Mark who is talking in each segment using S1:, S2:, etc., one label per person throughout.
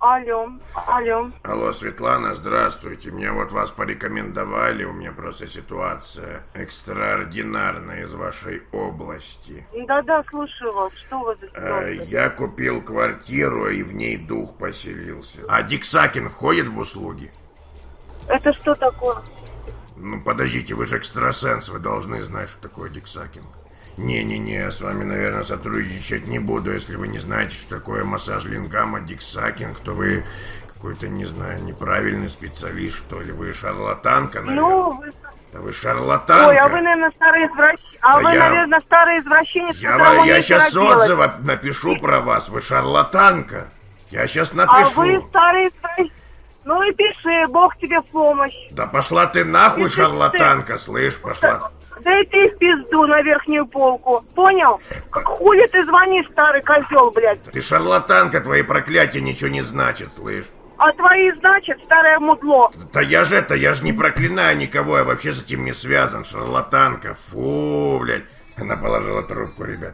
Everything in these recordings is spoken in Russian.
S1: Алло, алло.
S2: Алло, Светлана, здравствуйте. Мне вот вас порекомендовали, у меня просто ситуация экстраординарная из вашей области.
S1: Да-да, слушаю вас. Что у вас за ситуация?
S2: Я купил квартиру, и в ней дух поселился. А Диксакин входит в услуги?
S1: Это что такое?
S2: Ну, подождите, вы же экстрасенс, вы должны знать, что такое Диксакин. Не-не-не, я с вами, наверное, сотрудничать не буду. Если вы не знаете, что такое массаж лингама, диксакинг, то вы какой-то, не знаю, неправильный специалист, что ли. Вы шарлатанка, наверное.
S1: Ну, вы...
S2: Да вы шарлатанка.
S1: Ой, а вы, наверное, старый извращенец. Наверное, старый извращенец,
S2: я сейчас отзыв напишу про вас. Вы шарлатанка. Я сейчас напишу.
S1: А вы старый извращенец. Ну и пиши, Бог тебе в помощь.
S2: Да пошла ты нахуй, шарлатанка, слышь, пошла.
S1: Да и ты в пизду на верхнюю полку. Понял? Как хули ты звонишь, старый козел, блядь?
S2: Ты шарлатанка, твои проклятия ничего не значат, слышь.
S1: А твои, значит, старое мудло.
S2: Да я же не проклинаю никого, я вообще с этим не связан, шарлатанка. Фу, блядь. Она положила трубку, ребят.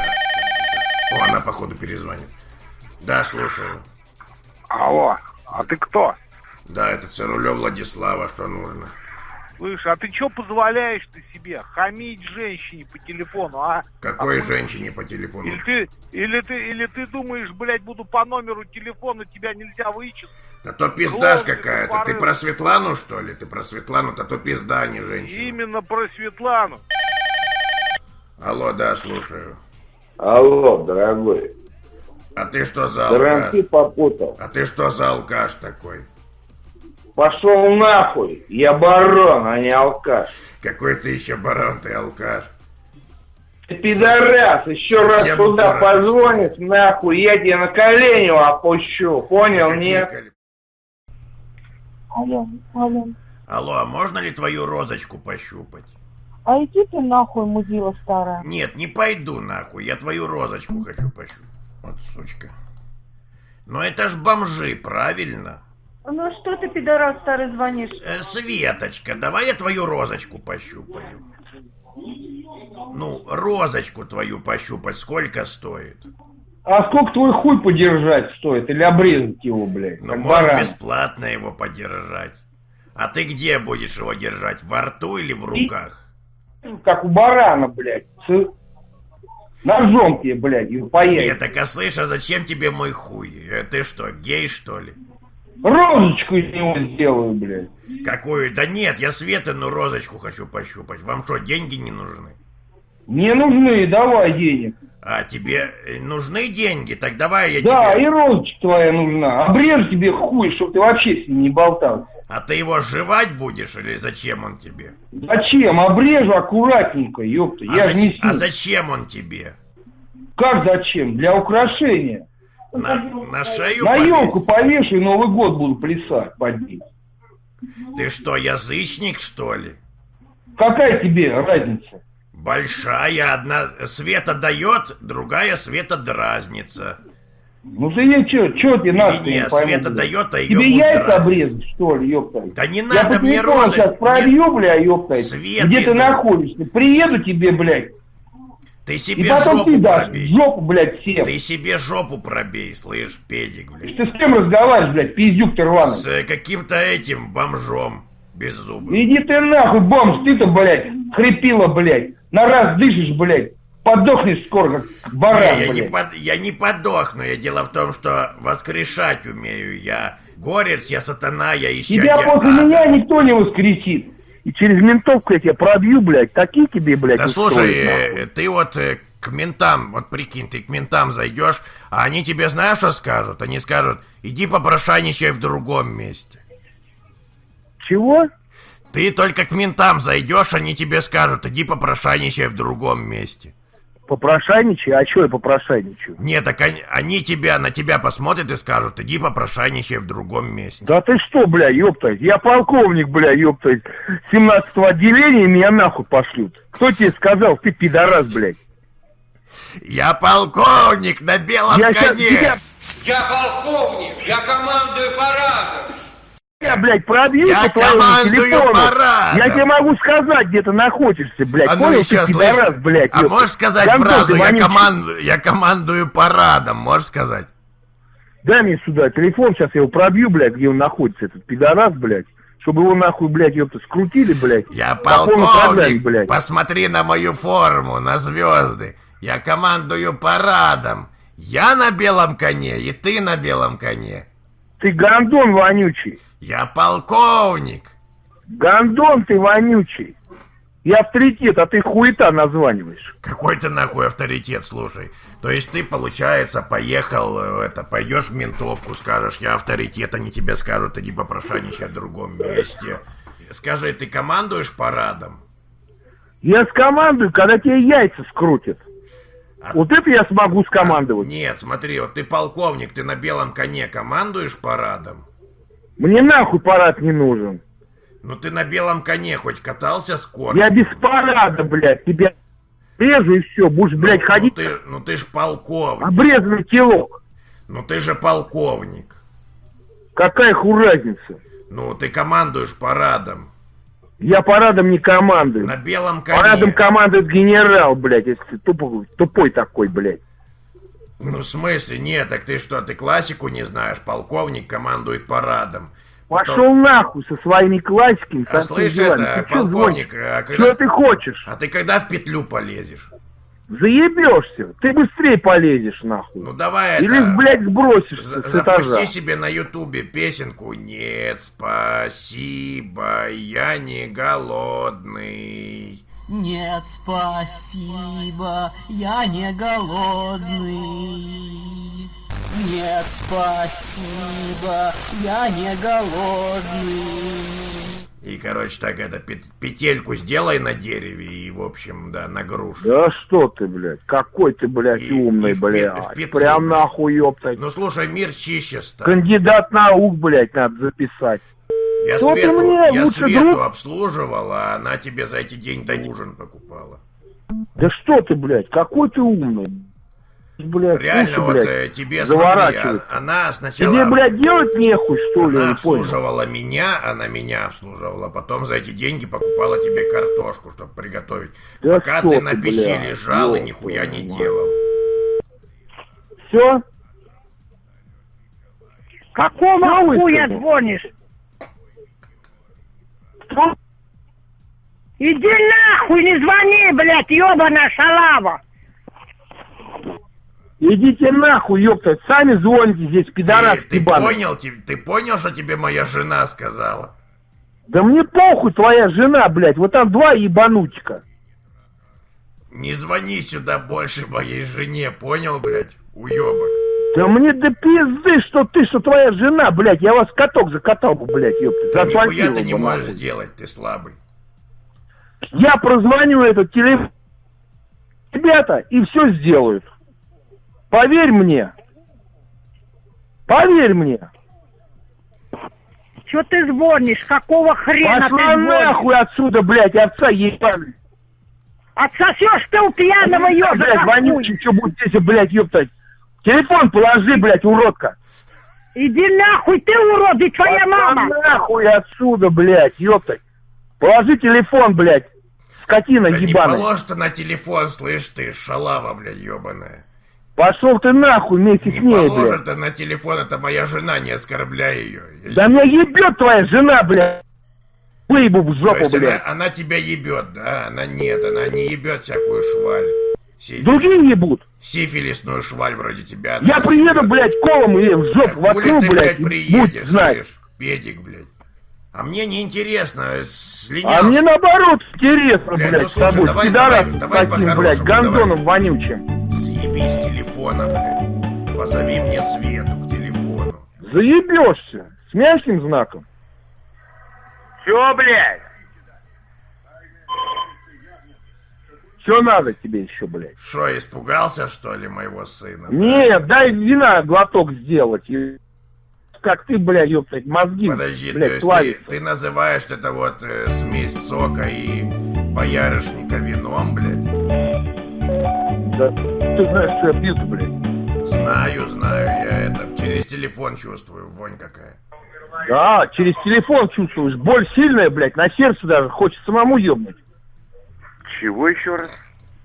S2: О, она, походу, перезвонит. Да, слушаю.
S3: Алло, а ты кто?
S2: Да, это Цирулев Владислава, что нужно?
S3: Слышь, а ты что позволяешь ты себе хамить женщине по телефону, а?
S2: Какой женщине по телефону?
S3: Или ты думаешь, блядь, буду по номеру телефона, тебя нельзя вычислить?
S2: Да то пиздашь какая-то. Ты про Светлану, что ли? Ты про Светлану-то то пизда, а не женщина.
S3: Именно про Светлану.
S2: Алло, да, слушаю.
S4: Алло, дорогой.
S2: А ты что за алкаш?
S4: Дранки попутал.
S2: А ты что за алкаш такой?
S4: Пошел нахуй, я барон, а не алкаш.
S2: Какой ты еще барон, ты алкаш?
S4: Ты пидорас, еще
S2: Совсем
S4: раз туда
S2: дурак.
S4: позвонишь, нахуй, я тебе на колени опущу, понял, нет?
S1: Алло, алло.
S2: Алло, а можно ли твою розочку пощупать?
S1: А иди ты нахуй, мудила старая.
S2: Нет, не пойду нахуй, я твою розочку хочу пощупать. Вот сучка. Но это ж бомжи, правильно?
S1: Ну что ты, пидорас, старый, звонишь?
S2: Светочка, давай я твою розочку пощупаю. Ну, розочку твою пощупать сколько стоит?
S4: А сколько твой хуй подержать стоит, или обрезать его, блядь,
S2: Ну,
S4: как
S2: можешь
S4: баран?
S2: бесплатно его подержать. А ты где будешь его держать? Во рту или в руках?
S4: Как у барана, блядь, с ножом тебе, блядь, и поедешь.
S2: Нет, так а слышь, а зачем тебе мой хуй? Ты что, гей, что ли?
S4: Розочку из него сделаю, блядь.
S2: Какую? Да нет, я Светину розочку хочу пощупать. Вам что, деньги не нужны?
S4: Не нужны, давай денег.
S2: А тебе нужны деньги? Так давай я
S4: Да,
S2: тебе...
S4: и розочка твоя нужна. Обрежь тебе хуй, чтобы ты вообще с ним не болтал.
S2: А ты его жевать будешь или зачем он тебе?
S4: Зачем? Обрежу аккуратненько, ёпта. Я же не с
S2: А
S4: ним.
S2: зачем он тебе?
S4: Как зачем? Для украшения.
S2: На шею
S4: На
S2: повесь?
S4: елку повешу и Новый год буду плясать под ней.
S2: Ты что, язычник, что ли?
S4: Какая тебе разница?
S2: Большая. Одна Света дает, другая Света дразнится.
S4: Ну ты ей чё тебе надо?
S2: Не,
S4: я пойму,
S2: Света
S4: блядь?
S2: дает, а ее
S4: Тебе
S2: будут
S4: яйца
S2: дразнить.
S4: обрезать, что ли, ёпта?
S2: Да не
S4: Я
S2: надо
S4: по
S2: мне
S4: телефону
S2: розы.
S4: сейчас пробью, бля, ёпта.
S2: Свет
S4: Где ты
S2: иду.
S4: находишься? Приеду тебе, блядь.
S2: Ты
S4: И
S2: себе
S4: потом
S2: жопу
S4: ты дашь
S2: пробей.
S4: жопу, блядь, всем.
S2: Ты себе жопу пробей, слышь, педик, блядь.
S4: Ты с кем разговариваешь, блядь, пиздюк ты рваный?
S2: С каким-то этим бомжом беззубым.
S4: Иди ты нахуй, бомж, ты-то, блядь, хрипила, блядь. На раз дышишь, блядь. Подохнешь скоро, как баран, блядь.
S2: Я не подохну. Дело в том, что воскрешать умею. Я горец, я сатана, я ищу.
S4: Тебя после меня никто не воскресит. И через ментовку я тебя пробью, блядь. Такие тебе, блядь,
S2: Да
S4: устроят,
S2: слушай,
S4: нахуй.
S2: ты вот к ментам, вот прикинь, ты к ментам зайдешь, а они тебе знаешь, что скажут? Они скажут, иди попрошайничай в другом месте.
S4: Чего?
S2: Ты только к ментам зайдешь, они тебе скажут, иди попрошайничай в другом месте.
S4: Попрошайничай? А чё я попрошайничаю?
S2: Нет, так они на тебя посмотрят и скажут, иди попрошайничай в другом месте.
S4: Да ты что, бля, ёптать? Я полковник, бля, ёптать. 17-го отделения, меня нахуй пошлют. Кто тебе сказал, ты пидорас, блядь?
S2: Я полковник на белом
S4: Я щас
S2: коне.
S4: тебя,
S5: Я полковник, я командую парадом.
S4: блядь, пробью
S2: Я
S4: по твоему
S2: командую
S4: телефону.
S2: парадом.
S4: Я тебе могу сказать, где ты находишься, блядь.
S2: А ну
S4: Понял,
S2: еще
S4: ты пидорас, блядь,
S2: А
S4: ёптать.
S2: можешь сказать
S4: Гандон ты
S2: фразу
S4: вонючий.
S2: я командую парадом, можешь сказать?
S4: Дай мне сюда телефон, сейчас я его пробью, блядь, где он находится, этот пидорас, блядь. Чтобы его нахуй, блядь, ёпта, скрутили, блядь.
S2: Я
S4: по полной программе,
S2: полковник,
S4: блядь.
S2: посмотри на мою форму, на звезды. Я командую парадом. Я на белом коне, и ты на белом коне.
S4: Ты гондон вонючий.
S2: Я полковник.
S4: Гондон ты вонючий. Я авторитет, а ты хуета названиваешь.
S2: Какой ты нахуй авторитет, слушай. То есть ты, получается, поехал, пойдешь в ментовку, скажешь, я авторитет, они тебе скажут, иди попрошайничай в другом месте. Скажи, ты командуешь парадом?
S4: Я скомандую, когда тебе яйца скрутят. Вот это я смогу скомандовать.
S2: Нет, смотри, вот ты полковник, ты на белом коне командуешь парадом?
S4: Мне нахуй парад не нужен.
S2: Ну ты на белом коне хоть катался скоро?
S4: Я без парада, блядь, тебя режу и все, будешь, блядь, ходить.
S2: Ну ты ж полковник.
S4: Обрезанный телок.
S2: Ну ты же полковник.
S4: Какая хуй разница?
S2: Ну ты командуешь парадом.
S4: Я парадом не командую.
S2: На белом коне.
S4: Парадом командует генерал, блядь, если ты тупой такой, блядь.
S2: Ну в смысле? Нет, так ты что, ты классику не знаешь? Полковник командует парадом.
S4: Пошел нахуй со своими классиками.
S2: А слышь, это, полковник,
S4: что ты хочешь?
S2: А ты когда в петлю полезешь?
S4: Заебешься. Ты быстрее полезешь, нахуй.
S2: Ну давай
S4: или,
S2: это...
S4: блядь, сбросишься с этажа.
S2: Запусти себе на ютубе песенку «Нет, спасибо, я не голодный».
S6: Нет, спасибо, я не голодный. Нет, спасибо, я не голодный.
S2: И, короче, так это, петельку сделай на дереве и, в общем, да, на грушу.
S4: Да что ты, блядь, какой ты, блядь, умный, блядь. Прям нахуй, ёптать.
S2: Ну, слушай, мир чище стал.
S4: Кандидат наук, блядь, надо записать.
S2: Я Свету обслуживал, а она тебе за эти деньги ужин покупала.
S4: Да что ты, блядь, какой ты умный. Блядь,
S2: реально, вот
S4: блядь,
S2: тебе смотри, она сначала...
S4: Тебе, блядь, делать нехуй, что ли?
S2: Она обслуживала меня, она меня обслуживала, потом за эти деньги покупала тебе картошку, чтобы приготовить. Да пока ты на печи лежал и нихуя не делал.
S4: Все?
S1: Какого хуя звонишь?
S4: Что?
S1: Иди нахуй, не звони, блядь, ёбаная шалава!
S4: Идите нахуй, ёпта, сами звоните здесь, пидорас.
S2: Ты понял, что тебе моя жена сказала?
S4: Да мне похуй твоя жена, блядь, вот там два ебанутика.
S2: Не звони сюда больше моей жене, понял, блядь, уёбок?
S4: Да мне до пизды, что твоя жена, блядь, я вас каток закатал бы, блядь, ёпта.
S2: Да нихуя ты не можешь сделать, ты слабый.
S4: Я прозвоню этот телефон, ребята, и все сделают. Поверь мне. Поверь мне.
S1: Чё ты звонишь? Какого хрена
S4: пошла
S1: ты звонишь?
S4: Нахуй отсюда, блядь, отца ебаный.
S1: Отсосешь ты у пьяного ёбаного.
S4: Блядь, вонючий, что будет здесь, блядь, ёптать. Телефон положи, блядь, уродка.
S1: Иди нахуй, ты урод, и твоя
S4: пошла
S1: мама.
S4: Нахуй отсюда, блядь, ёптать. Положи телефон, блядь, скотина
S2: да
S4: ебаная.
S2: Не положь ты на телефон, слышь ты, шалава, блядь, ёбаная.
S4: Пошел ты нахуй вместе с ней, блядь.
S2: Не положит ты на телефон, это моя жена, не оскорбляй ее.
S4: Да меня ебет твоя жена, блядь. Выебу в жопу, блядь.
S2: Она тебя ебет, да? Она не ебет всякую шваль.
S4: Другие ебут.
S2: Сифилисную шваль вроде тебя.
S4: Я приеду, блядь, колом и в жопу воткну, блядь,
S2: приедешь,
S4: знаешь.
S2: педик, блядь. А мне не интересно,
S4: слинялся. А мне наоборот интересно, блядь,
S2: ну, слушай,
S4: с тобой, пидорасом таким, блядь, гондоном вонючим.
S2: Съеби с телефона, блядь. Позови мне Свету к телефону.
S4: Заебешься. С мягким знаком.
S3: Чё, блядь?
S4: Что надо тебе еще, блядь?
S2: Что, испугался, что ли, моего сына?
S4: Нет, дай вина глоток сделать. Как ты, блядь, ёптать, мозги,
S2: подожди,
S4: блядь,
S2: то есть ты называешь это вот смесь сока и боярышника вином, блядь?
S4: Да, ты знаешь, что я пью, блядь.
S2: Знаю, я это через телефон чувствую, вонь какая.
S4: Да, через телефон чувствуешь, боль сильная, блядь, на сердце даже, хочется самому ёбнуть.
S7: Чего еще раз?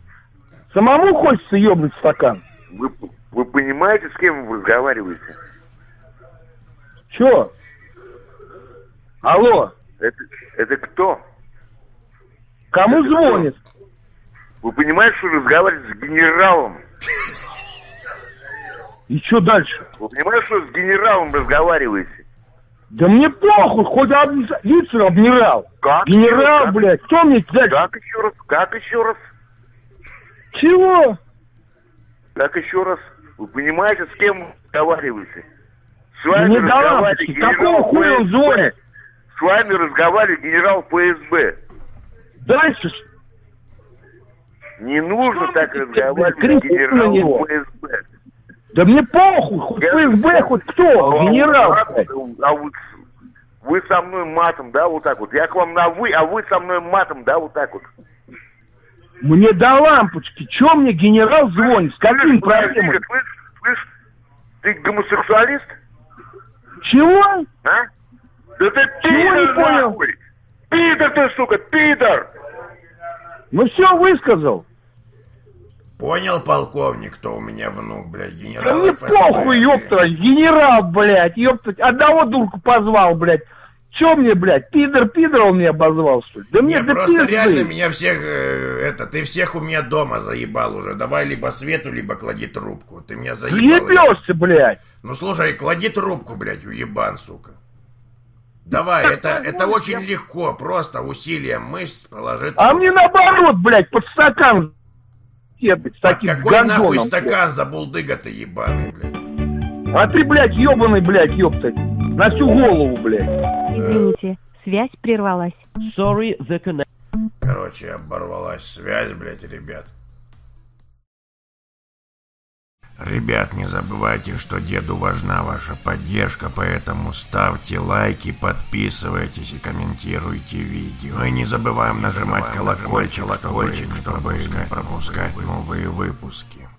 S4: Самому хочется ёбнуть стакан.
S7: Вы понимаете, с кем вы разговариваете?
S4: Чё? Алло,
S7: Это кто?
S4: кому звонит?
S7: Вы понимаете, что разговариваете с генералом?
S4: И чё дальше?
S7: Вы понимаете, что с генералом разговариваете?
S4: Да мне похуй, хоть вице-адмирал.
S7: Как?
S4: Генерал,
S7: Как?
S4: блядь, кто мне дальше?
S7: Как еще раз? Как еще раз?
S4: Чего?
S7: Как еще раз? Вы понимаете, с кем вы разговариваете? С вами
S4: Мне до
S7: разговаривает
S4: лампочки,
S7: генерал
S4: какого хуя он
S7: ФСБ.
S4: звонит?
S7: С вами разговаривает генерал ФСБ.
S4: Дальше.
S7: Не нужно так
S4: ты,
S7: разговаривать
S4: блядь,
S7: с генералом
S4: него?
S7: ФСБ.
S4: Да мне похуй, хоть ФСБ, хоть кто, генерал. блядь.
S7: Вы со мной матом, да, вот так вот. Я к вам на вы, а вы со мной матом, да, вот так вот.
S4: Мне до лампочки, чё мне генерал звонит, с какими проблемами?
S7: Слышь, ты гомосексуалист?
S4: Чего?
S7: А? Да ты
S4: Чего не
S7: пидор,
S4: понял?
S7: нахуй! Пидор ты, сука, пидор!
S4: Ну все высказал.
S2: Понял, полковник, кто у меня внук, блядь,
S4: Да
S2: генерал
S4: мне
S2: ФСБ?
S4: похуй, ёпта, генерал, блядь, ёпта, одного дурку позвал, блядь. Чё мне, блядь, пидор он меня обозвал, что ли? Да мне
S2: Не,
S4: да
S2: просто
S4: пизды.
S2: реально меня всех, ты всех у меня дома заебал уже. Давай либо Свету, либо клади трубку. Ты меня заебал.
S4: Ебёшься, блядь.
S2: Ну слушай, клади трубку, блядь, уебан, сука. Давай, это очень легко, просто усилием мышц положи трубку.
S4: А мне наоборот, блядь, под стакан ебать, с таким
S2: Какой нахуй
S4: гондоном.
S2: стакан за булдыга ты ебаный, блядь?
S4: А ты, блядь, ёбаный, блядь, ёпта, на всю голову, блядь.
S8: Извините, связь прервалась.
S6: Sorry, the connection.
S2: Короче, оборвалась связь, блядь, ребят. Ребят, не забывайте, что деду важна ваша поддержка, поэтому ставьте лайки, подписывайтесь и комментируйте видео. И не забываем нажимать колокольчик, чтобы не пропускать новые выпуски.